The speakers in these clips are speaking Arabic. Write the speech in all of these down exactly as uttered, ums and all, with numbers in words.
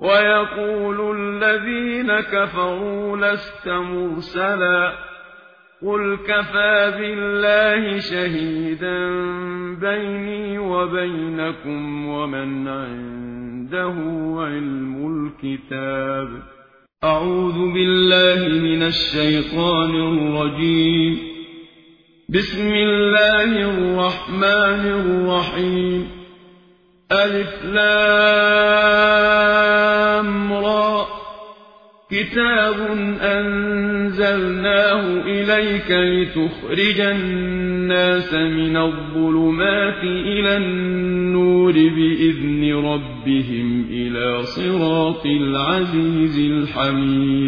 ويقول الذين كفروا لست مرسلا قل كفى بالله شهيدا بيني وبينكم ومن عنده علم الكتاب. أعوذ بالله من الشيطان الرجيم. بسم الله الرحمن الرحيم. ألف لام را كتاب أنزلناه إليك لتخرج الناس من الظلمات إلى النور بإذن ربهم إلى صراط العزيز الحميد.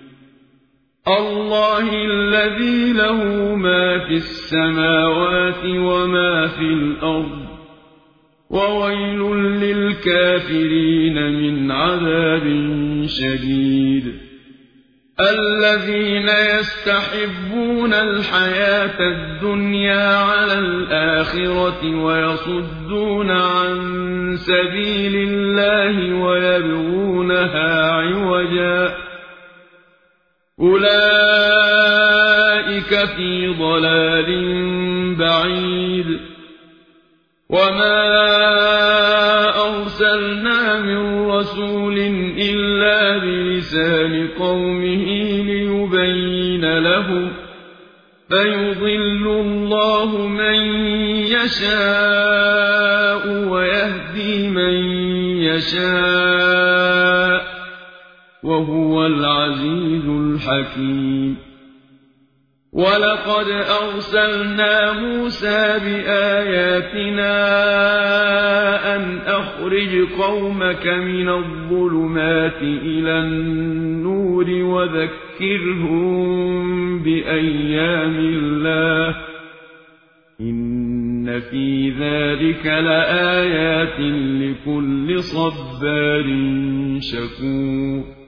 الله الذي له ما في السماوات وما في الأرض وويل للكافرين من عذاب شديد. الذين يستحبون الحياة الدنيا على الآخرة ويصدون عن سبيل الله ويبغونها عوجا أولئك في ضلال بعيد. وما أرسلنا من رسول إلا بلسان قومه ليبين لهم فيضل الله من يشاء ويهدي من يشاء وهو العزيز الحكيم. ولقد أرسلنا موسى بآياتنا أن أخرج قومك من الظلمات إلى النور وذكرهم بأيام الله إن في ذلك لآيات لكل صبار شكور.